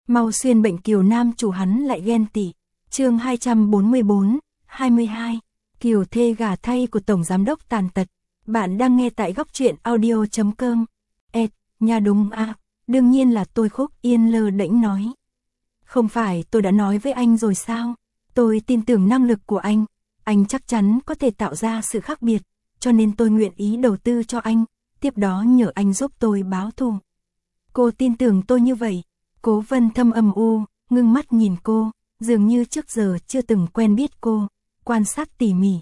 Mau xuyên bệnh Kiều nam chủ hắn lại ghen tị. Chương 244, 22. Kiều thê gả thay của tổng giám đốc tàn tật. Bạn đang nghe tại góc truyện audio.com. Nha đúng à, đương nhiên là tôi. Khúc Yên lơ đễnh nói. Không phải tôi đã nói với anh rồi sao? Tôi tin tưởng năng lực của anh chắc chắn có thể tạo ra sự khác biệt, cho nên tôi nguyện ý đầu tư cho anh, tiếp đó nhờ anh giúp tôi báo thù. Cô tin tưởng tôi như vậy? Cố Vân Thâm âm u, ngưng mắt nhìn cô, dường như trước giờ chưa từng quen biết cô, quan sát tỉ mỉ.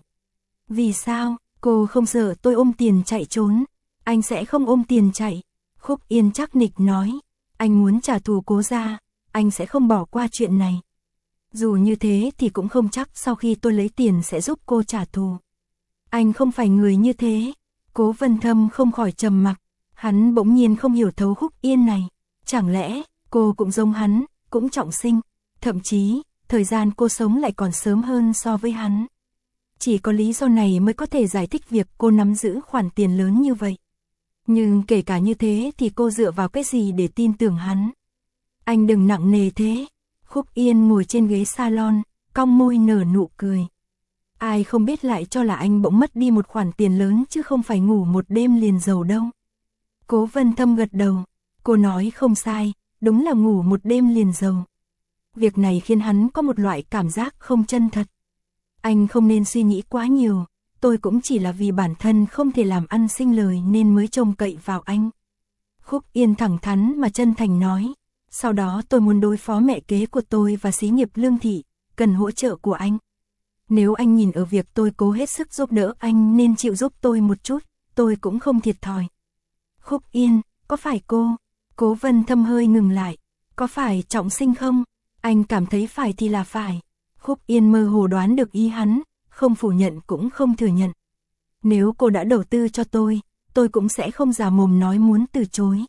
Vì sao, cô không sợ tôi ôm tiền chạy trốn? Anh sẽ không ôm tiền chạy. Khúc Yên chắc nịch nói, anh muốn trả thù Cố gia, anh sẽ không bỏ qua chuyện này. Dù như thế thì cũng không chắc sau khi tôi lấy tiền sẽ giúp cô trả thù. Anh không phải người như thế. Cố Vân Thâm không khỏi trầm mặc, hắn bỗng nhiên không hiểu thấu Khúc Yên này. Chẳng lẽ cô cũng giống hắn, cũng trọng sinh, thậm chí thời gian cô sống lại còn sớm hơn so với hắn. Chỉ có lý do này mới có thể giải thích việc cô nắm giữ khoản tiền lớn như vậy. Nhưng kể cả như thế thì cô dựa vào cái gì để tin tưởng hắn? Anh đừng nặng nề thế. Khúc Yên ngồi trên ghế salon, cong môi nở nụ cười. Ai không biết lại cho là anh bỗng mất đi một khoản tiền lớn chứ không phải ngủ một đêm liền giàu đâu. Cố Vân Thâm gật đầu. Cô nói không sai, đúng là ngủ một đêm liền giàu. Việc này khiến hắn có một loại cảm giác không chân thật. Anh không nên suy nghĩ quá nhiều, tôi cũng chỉ là vì bản thân không thể làm ăn sinh lời nên mới trông cậy vào anh. Khúc Yên thẳng thắn mà chân thành nói. Sau đó tôi muốn đối phó mẹ kế của tôi và xí nghiệp Lương Thị, cần hỗ trợ của anh. Nếu anh nhìn ở việc tôi cố hết sức giúp đỡ anh nên chịu giúp tôi một chút, tôi cũng không thiệt thòi. Khúc Yên, có phải cô? Cố Vân Thâm hơi ngừng lại. Có phải trọng sinh không? Anh cảm thấy phải thì là phải. Khúc Yên mơ hồ đoán được ý hắn, không phủ nhận cũng không thừa nhận. Nếu cô đã đầu tư cho tôi cũng sẽ không giả mồm nói muốn từ chối.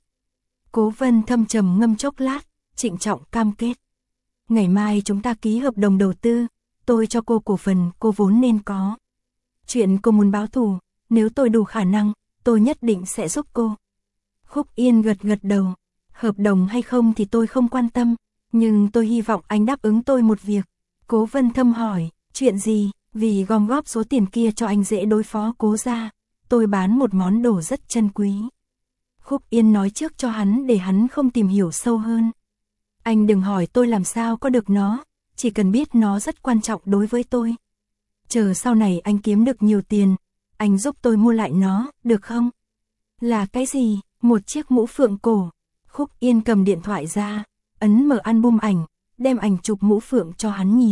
Cố Vân Thâm trầm ngâm chốc lát, trịnh trọng cam kết. Ngày mai chúng ta ký hợp đồng đầu tư, tôi cho cô cổ phần cô vốn nên có. Chuyện cô muốn báo thù, nếu tôi đủ khả năng, tôi nhất định sẽ giúp cô. Khúc Yên gật đầu. Hợp đồng hay không thì tôi không quan tâm, nhưng tôi hy vọng anh đáp ứng tôi một việc. Cố Vân Thâm hỏi, chuyện gì? Vì gom góp số tiền kia cho anh dễ đối phó Cố gia, tôi bán một món đồ rất chân quý. Khúc Yên nói trước cho hắn để hắn không tìm hiểu sâu hơn. Anh đừng hỏi tôi làm sao có được nó, chỉ cần biết nó rất quan trọng đối với tôi. Chờ sau này anh kiếm được nhiều tiền, anh giúp tôi mua lại nó, được không? Là cái gì? Một chiếc mũ phượng cổ. Khúc Yên cầm điện thoại ra, ấn mở album ảnh, đem ảnh chụp mũ phượng cho hắn nhìn.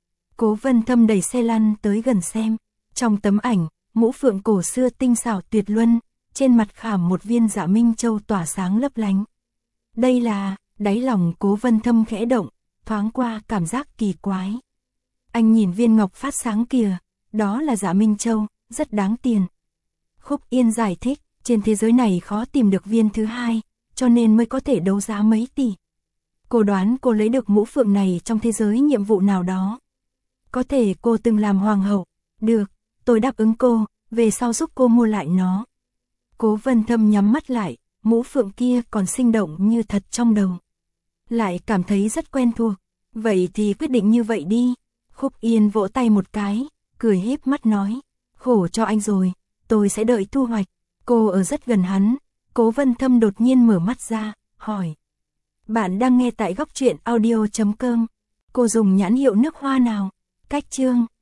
Cố Vân Thâm đẩy xe lăn tới gần xem. Trong tấm ảnh, mũ phượng cổ xưa tinh xảo tuyệt luân, trên mặt khảm một viên Dạ Minh Châu tỏa sáng lấp lánh. Đây là, đáy lòng Cố Vân Thâm khẽ động, thoáng qua cảm giác kỳ quái. Anh nhìn viên ngọc phát sáng kìa, đó là Dạ Minh Châu, rất đáng tiền. Khúc Yên giải thích, trên thế giới này khó tìm được viên thứ hai, cho nên mới có thể đấu giá mấy tỷ. Cô đoán cô lấy được mũ phượng này trong thế giới nhiệm vụ nào đó. Có thể cô từng làm hoàng hậu. Được, tôi đáp ứng cô, về sau giúp cô mua lại nó. Cố Vân Thâm nhắm mắt lại, mũ phượng kia còn sinh động như thật trong đầu. Lại cảm thấy rất quen thuộc. Vậy thì quyết định như vậy đi. Khúc Yên vỗ tay một cái, cười híp mắt nói. Khổ cho anh rồi, tôi sẽ đợi thu hoạch. Cô ở rất gần hắn. Cố Vân Thâm đột nhiên mở mắt ra, hỏi. Bạn đang nghe tại góc truyện audio.com. Cô dùng nhãn hiệu nước hoa nào? Cách chương